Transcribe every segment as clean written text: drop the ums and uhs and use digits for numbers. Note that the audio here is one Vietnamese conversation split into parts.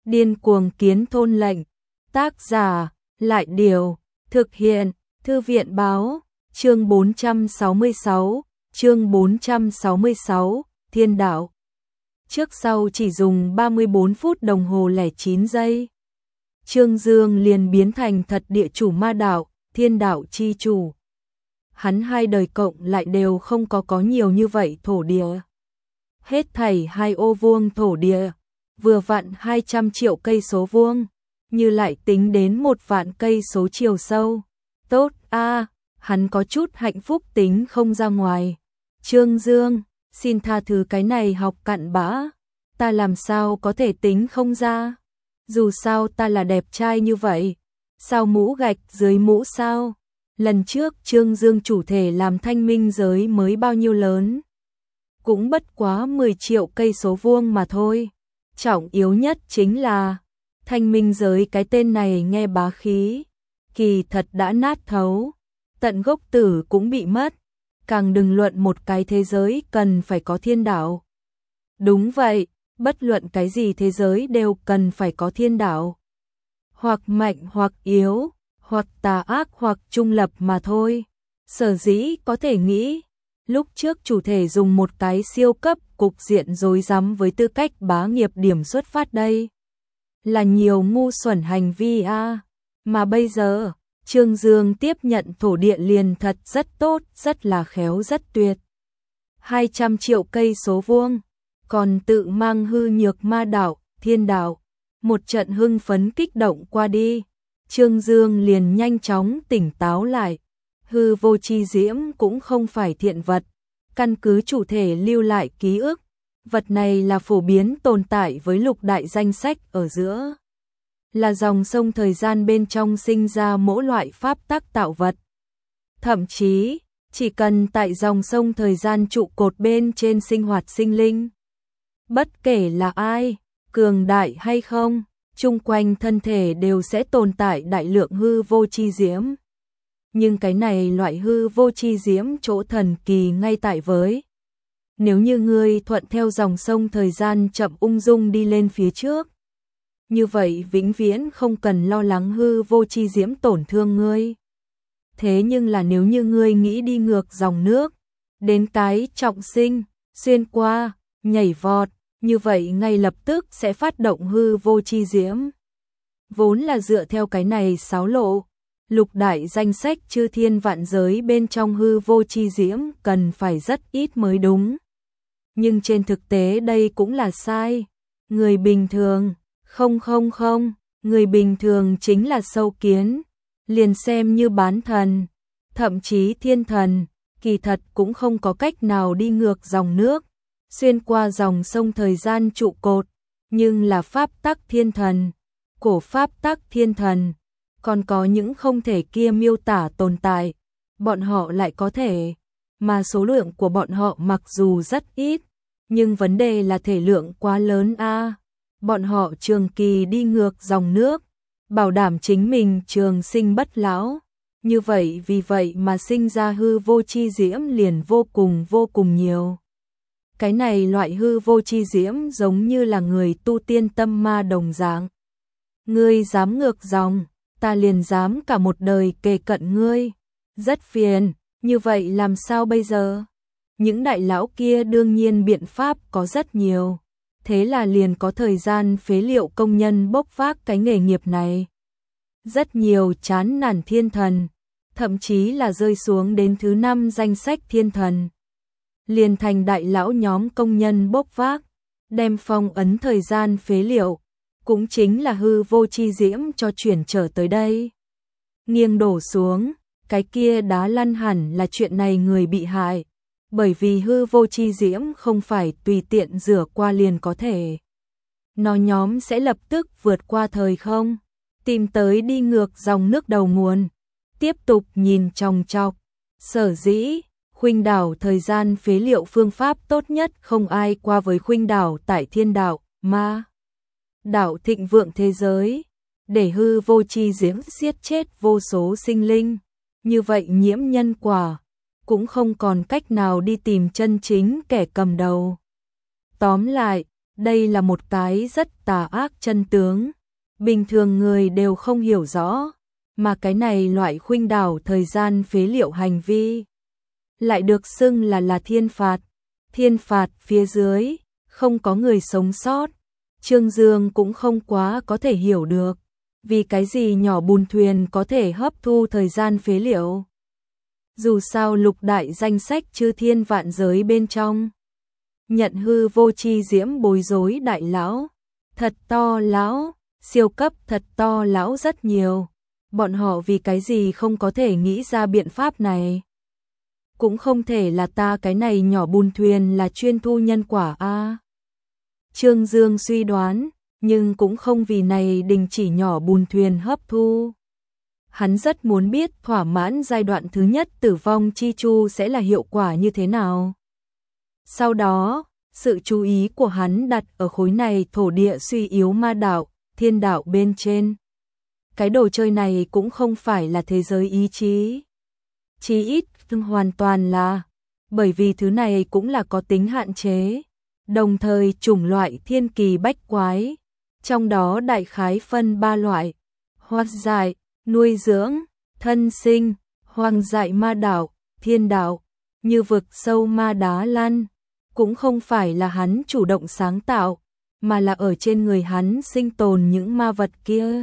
Điên cuồng kiến thôn lệnh. Tác giả, Lại Điều. Thực hiện, Thư viện báo. Chương 466, chương 466, Thiên đạo. Trước sau chỉ dùng 34 phút đồng hồ lẻ 9 giây. Trương Dương liền biến thành thật địa chủ ma đạo, thiên đạo chi chủ. Hắn hai đời cộng lại đều không có nhiều như vậy thổ địa. Hết thảy 2 ô vuông thổ địa, vừa vặn 200 triệu cây số vuông, như lại tính đến 1 vạn cây số chiều sâu. Tốt a, hắn có chút hạnh phúc tính không ra ngoài. Trương Dương, xin tha thứ cái này học cặn bã, ta làm sao có thể tính không ra? Dù sao ta là đẹp trai như vậy, sao mũ gạch dưới mũ sao? Lần trước Trương Dương chủ thể làm thanh minh giới mới bao nhiêu lớn? Cũng bất quá 10 triệu cây số vuông mà thôi. Trọng yếu nhất chính là thanh minh giới cái tên này nghe bá khí, kỳ thật đã nát thấu, tận gốc tử cũng bị mất, càng đừng luận một cái thế giới cần phải có thiên đạo. Đúng vậy, bất luận cái gì thế giới đều cần phải có thiên đạo. Hoặc mạnh hoặc yếu, hoặc tà ác hoặc trung lập mà thôi. Sở dĩ có thể nghĩ, lúc trước chủ thể dùng một cái siêu cấp cục diện rối rắm với tư cách bá nghiệp điểm xuất phát đây. Là nhiều ngu xuẩn hành vi a. Mà bây giờ, Trương Dương tiếp nhận thổ địa liền thật rất tốt, rất là khéo, rất tuyệt. 200 triệu cây số vuông, còn tự mang hư nhược ma đạo, thiên đạo. Một trận hưng phấn kích động qua đi, Trương Dương liền nhanh chóng tỉnh táo lại. Hư vô chi diễm cũng không phải thiện vật, căn cứ chủ thể lưu lại ký ức, vật này là phổ biến tồn tại với lục đại danh sách ở giữa. Là dòng sông thời gian bên trong sinh ra mỗi loại pháp tắc tạo vật. Thậm chí, chỉ cần tại dòng sông thời gian trụ cột bên trên sinh hoạt sinh linh. Bất kể là ai, cường đại hay không, chung quanh thân thể đều sẽ tồn tại đại lượng hư vô chi diễm. Nhưng cái này loại hư vô chi diễm chỗ thần kỳ ngay tại với. Nếu như ngươi thuận theo dòng sông thời gian chậm ung dung đi lên phía trước, như vậy vĩnh viễn không cần lo lắng hư vô chi diễm tổn thương ngươi. Thế nhưng là nếu như ngươi nghĩ đi ngược dòng nước, đến cái trọng sinh, xuyên qua, nhảy vọt, như vậy ngay lập tức sẽ phát động hư vô chi diễm. Vốn là dựa theo cái này xáo lộ, lục đại danh sách chư thiên vạn giới bên trong hư vô chi diễm cần phải rất ít mới đúng. Nhưng trên thực tế đây cũng là sai. Người bình thường, không, người bình thường chính là sâu kiến, liền xem như bán thần, thậm chí thiên thần, kỳ thật cũng không có cách nào đi ngược dòng nước, xuyên qua dòng sông thời gian trụ cột, nhưng là pháp tắc thiên thần, cổ pháp tắc thiên thần, còn có những không thể kia miêu tả tồn tại, bọn họ lại có thể, mà số lượng của bọn họ mặc dù rất ít, nhưng vấn đề là thể lượng quá lớn a. Bọn họ trường kỳ đi ngược dòng nước, bảo đảm chính mình trường sinh bất lão, như vậy vì vậy mà sinh ra hư vô chi diễm liền vô cùng nhiều. Cái này loại hư vô chi diễm giống như là người tu tiên tâm ma đồng dạng. Ngươi dám ngược dòng, ta liền dám cả một đời kề cận ngươi. Rất phiền, như vậy làm sao bây giờ? Những đại lão kia đương nhiên biện pháp có rất nhiều. Thế là liền có thời gian phế liệu công nhân bốc vác cái nghề nghiệp này. Rất nhiều chán nản thiên thần, thậm chí là rơi xuống đến thứ 5 danh sách thiên thần. Liền thành đại lão nhóm công nhân bốc vác, đem phong ấn thời gian phế liệu, cũng chính là hư vô chi diễm cho chuyển trở tới đây. Nghiêng đổ xuống, cái kia đá lăn hẳn là chuyện này người bị hại, bởi vì hư vô chi diễm không phải tùy tiện rửa qua liền có thể. Nó nhóm sẽ lập tức vượt qua thời không, tìm tới đi ngược dòng nước đầu nguồn, tiếp tục nhìn chòng chọc. Sở dĩ, khuynh đảo thời gian phế liệu phương pháp tốt nhất không ai qua với khuynh đảo tại thiên đạo, ma đảo thịnh vượng thế giới, để hư vô chi diễm giết chết vô số sinh linh, như vậy nhiễm nhân quả, cũng không còn cách nào đi tìm chân chính kẻ cầm đầu. Tóm lại, Đây là một cái rất tà ác chân tướng, bình thường người đều không hiểu rõ, mà cái này loại khuynh đảo thời gian phế liệu hành vi lại được xưng là thiên phạt. Thiên phạt phía dưới, không có người sống sót. Trương Dương cũng không quá có thể hiểu được, vì cái gì nhỏ bùn thuyền có thể hấp thu thời gian phế liệu. Dù sao lục đại danh sách chư thiên vạn giới bên trong, nhận hư vô chi diễm bối rối đại lão, thật to lão, siêu cấp thật to lão rất nhiều. Bọn họ vì cái gì không có thể nghĩ ra biện pháp này? Cũng không thể là ta cái này nhỏ bùn thuyền là chuyên thu nhân quả a. Trương Dương suy đoán, nhưng cũng không vì này đình chỉ nhỏ bùn thuyền hấp thu. Hắn rất muốn biết thỏa mãn giai đoạn thứ nhất tử vong chi chu sẽ là hiệu quả như thế nào. Sau đó, sự chú ý của hắn đặt ở khối này thổ địa suy yếu ma đạo, thiên đạo bên trên. Cái đồ chơi này cũng không phải là thế giới ý chí. Chí ít, hoàn toàn là, bởi vì thứ này cũng là có tính hạn chế. Đồng thời chủng loại thiên kỳ bách quái, trong đó đại khái phân 3 loại: hoang dại, nuôi dưỡng, thân sinh. Hoang dại ma đạo, thiên đạo, như vực sâu ma đá lăn, cũng không phải là hắn chủ động sáng tạo, mà là ở trên người hắn sinh tồn những ma vật kia.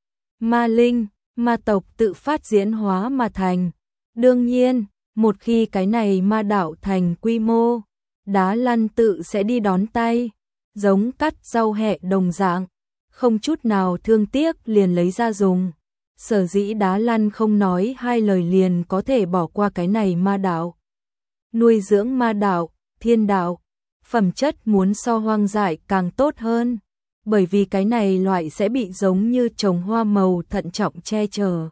Ma linh, ma tộc tự phát diễn hóa mà thành. Đương nhiên, một khi cái này ma đạo thành quy mô, đá lăn tự sẽ đi đón tay, giống cắt rau hẹ đồng dạng, không chút nào thương tiếc liền lấy ra dùng. Sở dĩ đá lăn không nói hai lời liền có thể bỏ qua cái này ma đạo. Nuôi dưỡng ma đạo, thiên đạo, phẩm chất muốn so hoang dại càng tốt hơn, bởi vì cái này loại sẽ bị giống như trồng hoa màu thận trọng che chở.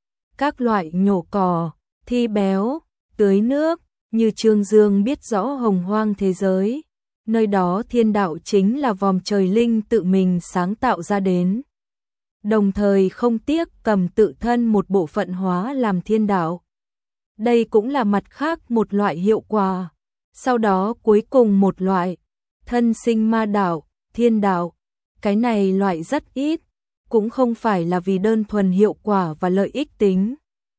Các loại nhổ cỏ, thi béo, tưới nước, như Trương Dương biết rõ hồng hoang thế giới, nơi đó thiên đạo chính là vòm trời linh tự mình sáng tạo ra đến. Đồng thời không tiếc cầm tự thân một bộ phận hóa làm thiên đạo. Đây cũng là mặt khác một loại hiệu quả. Sau đó cuối cùng một loại, thân sinh ma đạo, thiên đạo. Cái này loại rất ít, cũng không phải là vì đơn thuần hiệu quả và lợi ích tính.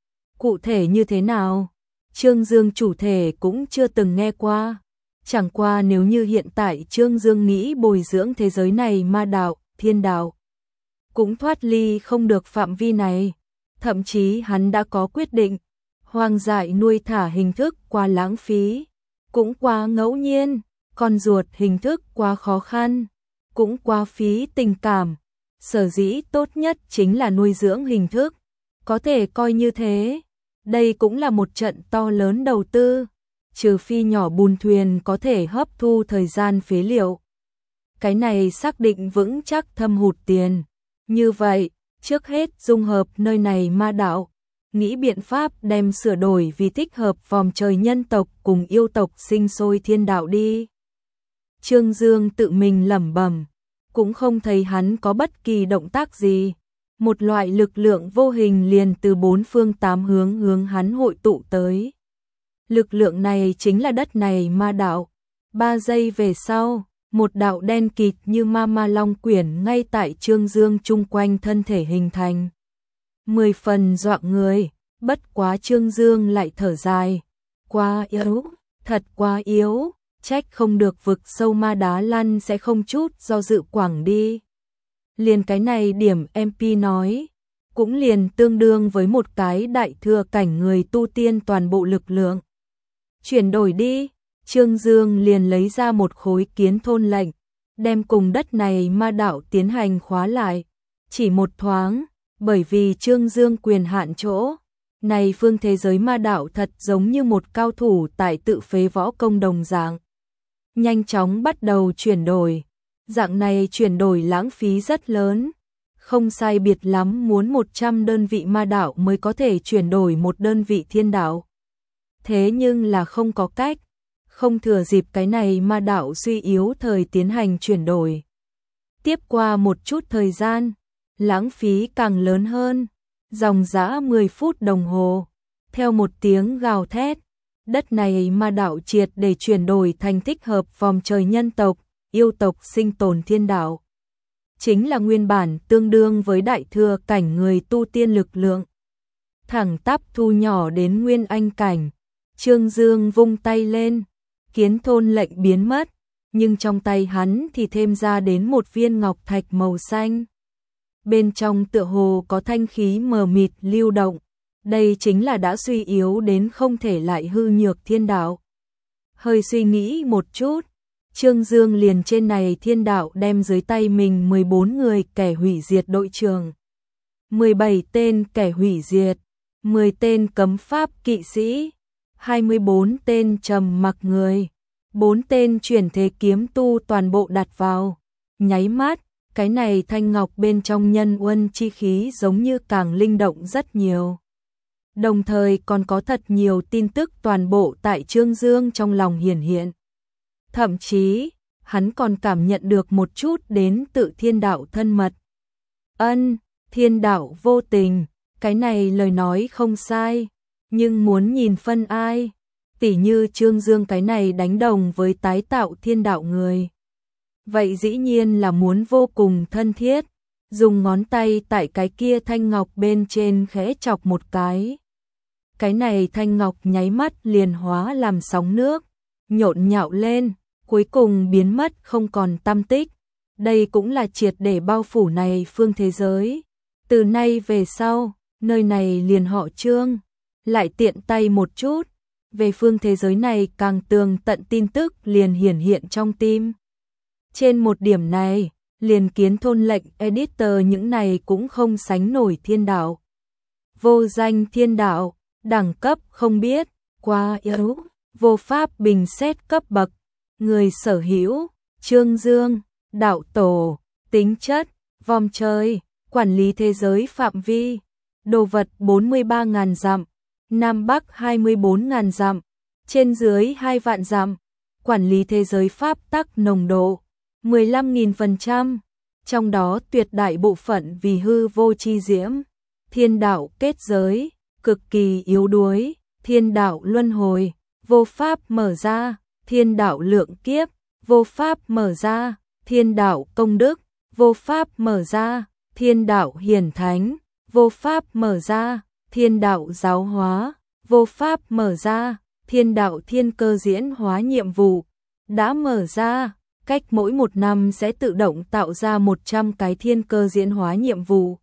Cụ thể như thế nào? Trương Dương chủ thể cũng chưa từng nghe qua. Chẳng qua nếu như hiện tại Trương Dương nghĩ bồi dưỡng thế giới này ma đạo, thiên đạo, cũng thoát ly không được phạm vi này. Thậm chí hắn đã có quyết định, hoang dại nuôi thả hình thức quá lãng phí, cũng quá ngẫu nhiên, con ruột hình thức quá khó khăn, cũng quá phí tình cảm. Sở dĩ tốt nhất chính là nuôi dưỡng hình thức, có thể coi như thế. Đây cũng là một trận to lớn đầu tư, trừ phi nhỏ bùn thuyền có thể hấp thu thời gian phế liệu. Cái này xác định vững chắc thâm hụt tiền. Như vậy, trước hết dung hợp nơi này ma đạo, nghĩ biện pháp đem sửa đổi vì thích hợp vòm trời nhân tộc cùng yêu tộc sinh sôi thiên đạo đi. Trương Dương tự mình lẩm bẩm, cũng không thấy hắn có bất kỳ động tác gì. Một loại lực lượng vô hình liền từ bốn phương tám hướng hắn hội tụ tới. Lực lượng này chính là đất này ma đạo. 3 giây về sau, một đạo đen kịt như ma long quyển ngay tại Trương Dương chung quanh thân thể hình thành. 10 phần dọa người, bất quá Trương Dương lại thở dài. Quá yếu, thật quá yếu, trách không được vực sâu ma đá lăn sẽ không chút do dự quảng đi. Liền cái này điểm MP nói, cũng liền tương đương với một cái đại thừa cảnh người tu tiên toàn bộ lực lượng. Chuyển đổi đi, Trương Dương liền lấy ra một khối kiến thôn lệnh, đem cùng đất này ma đạo tiến hành khóa lại. Chỉ một thoáng, bởi vì Trương Dương quyền hạn chỗ, này phương thế giới ma đạo thật giống như một cao thủ tại tự phế võ công đồng dạng. Nhanh chóng bắt đầu chuyển đổi. Dạng này chuyển đổi lãng phí rất lớn, không sai biệt lắm muốn 100 đơn vị ma đạo mới có thể chuyển đổi một đơn vị thiên đạo. Thế nhưng là không có cách, không thừa dịp cái này ma đạo suy yếu thời tiến hành chuyển đổi. Tiếp qua một chút thời gian, lãng phí càng lớn hơn, dòng dã 10 phút đồng hồ, theo một tiếng gào thét, đất này ma đạo triệt để chuyển đổi thành thích hợp vòm trời nhân tộc, yêu tộc sinh tồn thiên đạo. Chính là nguyên bản tương đương với đại thừa cảnh người tu tiên lực lượng. Thẳng tắp thu nhỏ đến nguyên anh cảnh. Trương Dương vung tay lên, Kiến Thôn lệnh biến mất, nhưng trong tay hắn thì thêm ra đến một viên ngọc thạch màu xanh. Bên trong tựa hồ có thanh khí mờ mịt lưu động, đây chính là đã suy yếu đến không thể lại hư nhược thiên đạo. Hơi suy nghĩ một chút, Trương Dương liền trên này thiên đạo đem dưới tay mình 14 người kẻ hủy diệt đội trưởng, 17 tên kẻ hủy diệt, 10 tên cấm pháp kỵ sĩ, 24 tên trầm mặc người, 4 tên chuyển thế kiếm tu toàn bộ đặt vào. Nháy mắt, cái này thanh ngọc bên trong nhân uân chi khí giống như càng linh động rất nhiều. Đồng thời còn có thật nhiều tin tức toàn bộ tại Trương Dương trong lòng hiển hiện. Thậm chí, hắn còn cảm nhận được một chút đến tự thiên đạo thân mật. Thiên đạo vô tình, cái này lời nói không sai, nhưng muốn nhìn phân ai, tỉ như Trương Dương cái này đánh đồng với tái tạo thiên đạo người. Vậy dĩ nhiên là muốn vô cùng thân thiết, dùng ngón tay tại cái kia thanh ngọc bên trên khẽ chọc một cái. Cái này thanh ngọc nháy mắt liền hóa làm sóng nước, nhộn nhạo lên, cuối cùng biến mất không còn tăm tích. Đây cũng là triệt để bao phủ này phương thế giới. Từ nay về sau, nơi này liền họ Trương, lại tiện tay một chút, về phương thế giới này càng tường tận tin tức liền hiển hiện trong tim. Trên một điểm này, liền Kiến Thôn lệnh editor những này cũng không sánh nổi thiên đạo. Vô danh thiên đạo, đẳng cấp không biết, quá yếu, vô pháp bình xét cấp bậc, người sở hữu, Trương Dương, đạo tổ, tính chất, vòng trời, quản lý thế giới phạm vi, đồ vật 43.000 dặm, Nam Bắc 24.000 dặm, trên dưới 2 vạn dặm, quản lý thế giới pháp tắc nồng độ 15.000%, trong đó tuyệt đại bộ phận vì hư vô chi diễm, thiên đạo kết giới, cực kỳ yếu đuối, thiên đạo luân hồi, vô pháp mở ra, thiên đạo lượng kiếp, vô pháp mở ra, thiên đạo công đức, vô pháp mở ra, thiên đạo hiển thánh, vô pháp mở ra, thiên đạo giáo hóa, vô pháp mở ra, thiên đạo thiên cơ diễn hóa nhiệm vụ, đã mở ra, cách mỗi một năm sẽ tự động tạo ra 100 cái thiên cơ diễn hóa nhiệm vụ.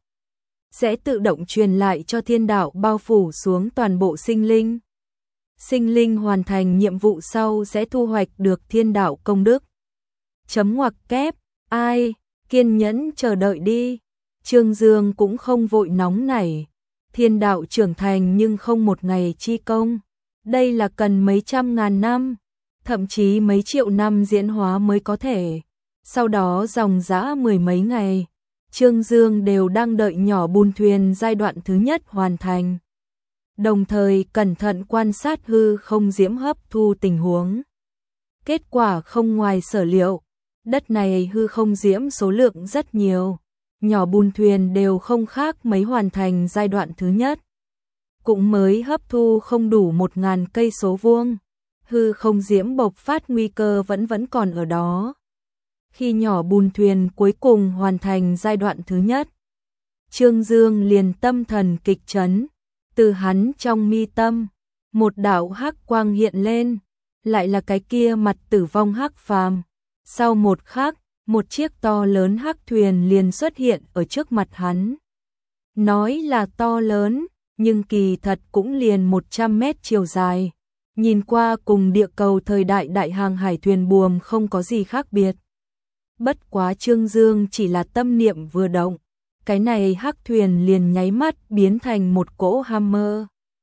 Sẽ tự động truyền lại cho thiên đạo bao phủ xuống toàn bộ sinh linh. Sinh linh hoàn thành nhiệm vụ sau sẽ thu hoạch được thiên đạo công đức. Chấm ngoặc kép, ai, kiên nhẫn chờ đợi đi. Trương Dương cũng không vội nóng nảy. Thiên đạo trưởng thành nhưng không một ngày chi công. Đây là cần mấy trăm ngàn năm, thậm chí mấy triệu năm diễn hóa mới có thể. Sau đó dòng dã 10 mấy ngày, Trương Dương đều đang đợi nhỏ bùn thuyền giai đoạn thứ nhất hoàn thành. Đồng thời cẩn thận quan sát hư không diễm hấp thu tình huống. Kết quả không ngoài sở liệu, đất này hư không diễm số lượng rất nhiều. Nhỏ bùn thuyền đều không khác mấy hoàn thành giai đoạn thứ nhất. Cũng mới hấp thu không đủ 1.000 cây số vuông. Hư không diễm bộc phát nguy cơ vẫn còn ở đó. Khi nhỏ bùn thuyền cuối cùng hoàn thành giai đoạn thứ nhất, Trương Dương liền tâm thần kịch chấn, từ hắn trong mi tâm, một đạo hắc quang hiện lên, lại là cái kia mặt tử vong hắc phàm. Sau một khắc, một chiếc to lớn hắc thuyền liền xuất hiện ở trước mặt hắn. Nói là to lớn, nhưng kỳ thật cũng liền 100 mét chiều dài. Nhìn qua cùng địa cầu thời đại đại hàng hải thuyền buồm không có gì khác biệt. Bất quá Trương Dương chỉ là tâm niệm vừa động, cái này hắc thuyền liền nháy mắt biến thành một cỗ Hammer.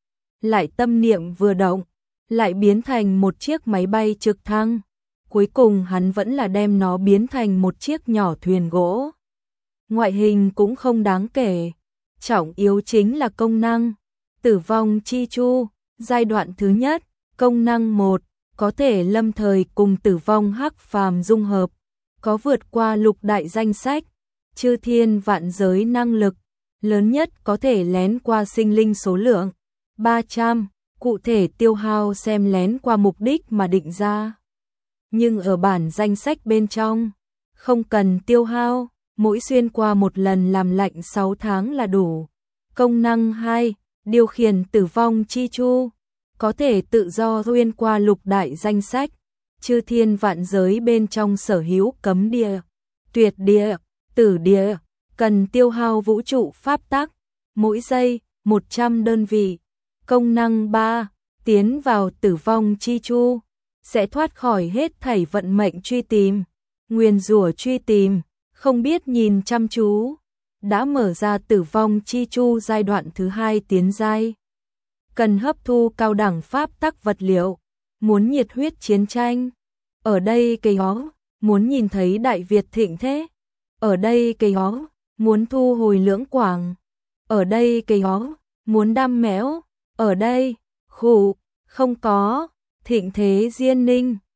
Lại tâm niệm vừa động, lại biến thành một chiếc máy bay trực thăng. Cuối cùng hắn vẫn là đem nó biến thành một chiếc nhỏ thuyền gỗ. Ngoại hình cũng không đáng kể, trọng yếu chính là công năng. Tử vong chi chu, giai đoạn thứ nhất, công năng 1, có thể lâm thời cùng tử vong hắc phàm dung hợp, có vượt qua lục đại danh sách, chư thiên vạn giới năng lực, lớn nhất có thể lén qua sinh linh số lượng 300, cụ thể tiêu hao xem lén qua mục đích mà định ra. nhưng ở bản danh sách bên trong, không cần tiêu hao, mỗi xuyên qua một lần làm lạnh 6 tháng là đủ. Công năng 2, điều khiển tử vong chi chu, có thể tự do xuyên qua lục đại danh sách, chư thiên vạn giới bên trong sở hữu cấm địa, tuyệt địa, tử địa, cần tiêu hao vũ trụ pháp tắc, mỗi giây 100 đơn vị. Công năng 3, tiến vào tử vong chi chu, sẽ thoát khỏi hết thảy vận mệnh truy tìm, nguyền rủa truy tìm, không biết nhìn chăm chú. Đã mở ra tử vong chi chu giai đoạn thứ 2 tiến giai. Cần hấp thu cao đẳng pháp tắc vật liệu, muốn nhiệt huyết chiến tranh. Ở đây cây ó, muốn nhìn thấy Đại Việt thịnh thế. Ở đây cây ó, muốn thu hồi lưỡng quảng. Ở đây cây ó, muốn đam mẽo. Ở đây, khủ, không có, thịnh thế diên ninh.